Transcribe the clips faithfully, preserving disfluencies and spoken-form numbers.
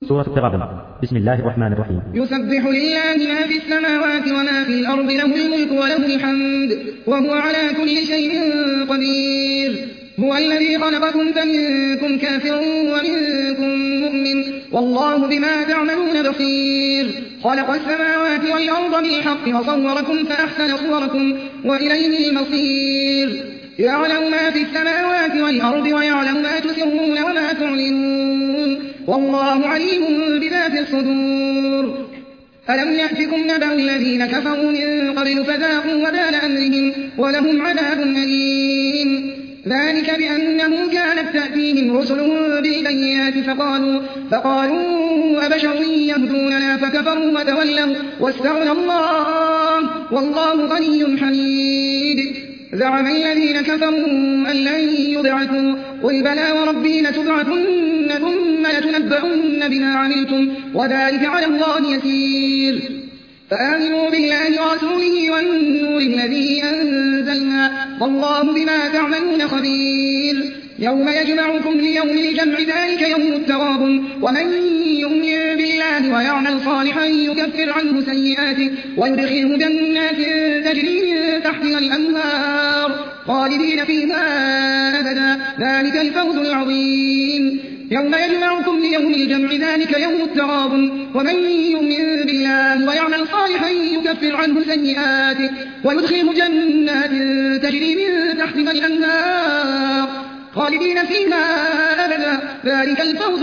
سورة التغابن. بسم الله الرحمن الرحيم. يسبح لله ما في السماوات وما في الأرض، له الملك وله الحمد وهو على كل شيء قدير. هو الذي خلقكم فمنكم كافر ومنكم مؤمن، والله بما تعملون بصير. خلق السماوات والأرض بالحق وصوركم فأحسن صوركم وإليه المصير. يعلم ما في السماوات والأرض ويعلم ما تسرون وما تعلنون، والله عليم بذات الصدور. ألم يأتكم نبأ الذين كفروا من قبل فذاقوا وبال أمرهم ولهم عذاب أليم. ذلك بأنه كانت تأتيهم رسلهم بالبينات فقالوا, فقالوا أبشر يهدوننا فكفروا وتولوا واستغنى الله والله غني حميد. زعم الذين كفروا أن لن يبعثوا، قل بلى وربي لتبعثن ثم لتنبؤن بما عملتم وذلك على الله يسير. فآمنوا بالله ورسوله والنور الذي أنزلنا والله بما تعملون خبير. يوم يجمعكم ليوم الجمع ذلك يوم التغابن، ومن يؤمن بالله ويعمل صالحا يكفر عنه سيئاته ويدخله جنات تجري من تحتها الأنهار خالدين فيها أبدا، ذلك الفوز العظيم. يوم يجمعكم ليوم الجمع ذلك يوم التغابن، ومن يؤمن بالله ويعمل صالحا يكفر عنه سيئاته ويدخله جنات تجري من تحتها الأنهار خالدين فيها أبدا، ذلك الفوز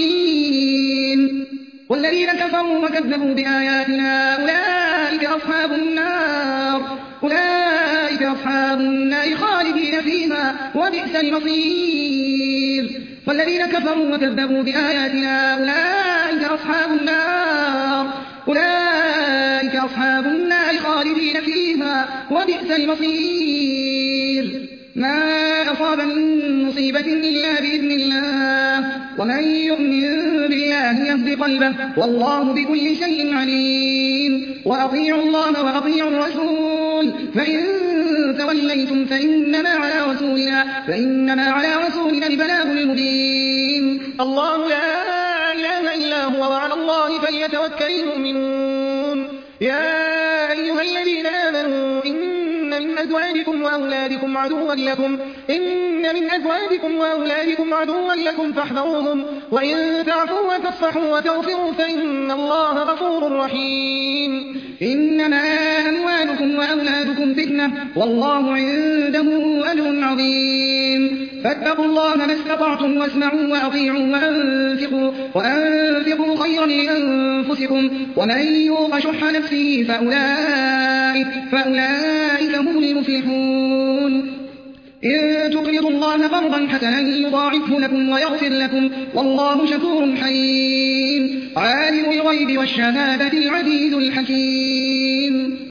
العظيم. والذين كفروا وكذبوا بآياتنا أولئك أصحاب النار أولئك أصحاب النار خالدين فيها وبئس المصير. والذين كفروا وكذبوا بآياتنا أولئك أصحاب النار أولئك أصحاب النار خالدين فيها وبئس المصير. ما أصاب من مصيبة إلا بإذن الله، ومن يؤمن بالله يهد قلبه والله بكل شيء عليم. وأطيعوا الله وأطيعوا الرسول، فإن توليتم فإنما على رسولنا فإنما على رسولنا البلاغ المبين. الله لا إله إلا هو وعلى الله فليتوكل المؤمنون. يا أيها الذين آمنوا إن من أزواجكم وأولادكم عدوا لكم إن من أزواجكم وأولادكم عدوا لكم فاحذروهم، وإن تعفوا وتصفحوا وتغفروا فإن الله غفور رحيم. إنما أموالكم وأولادكم فتنة والله عنده أجر عظيم. فاتقوا الله ما استطعتم واسمعوا وأطيعوا وأنفقوا, وأنفقوا خيرا لأنفسكم، ومن يوق شح نفسه فأولئك, فأولئك هم المفلحون. إن تقرضوا الله قرضا حسنا يضاعفه لكم ويغفر لكم والله شكور حليم. عالم الغيب والشهادة العزيز الحكيم.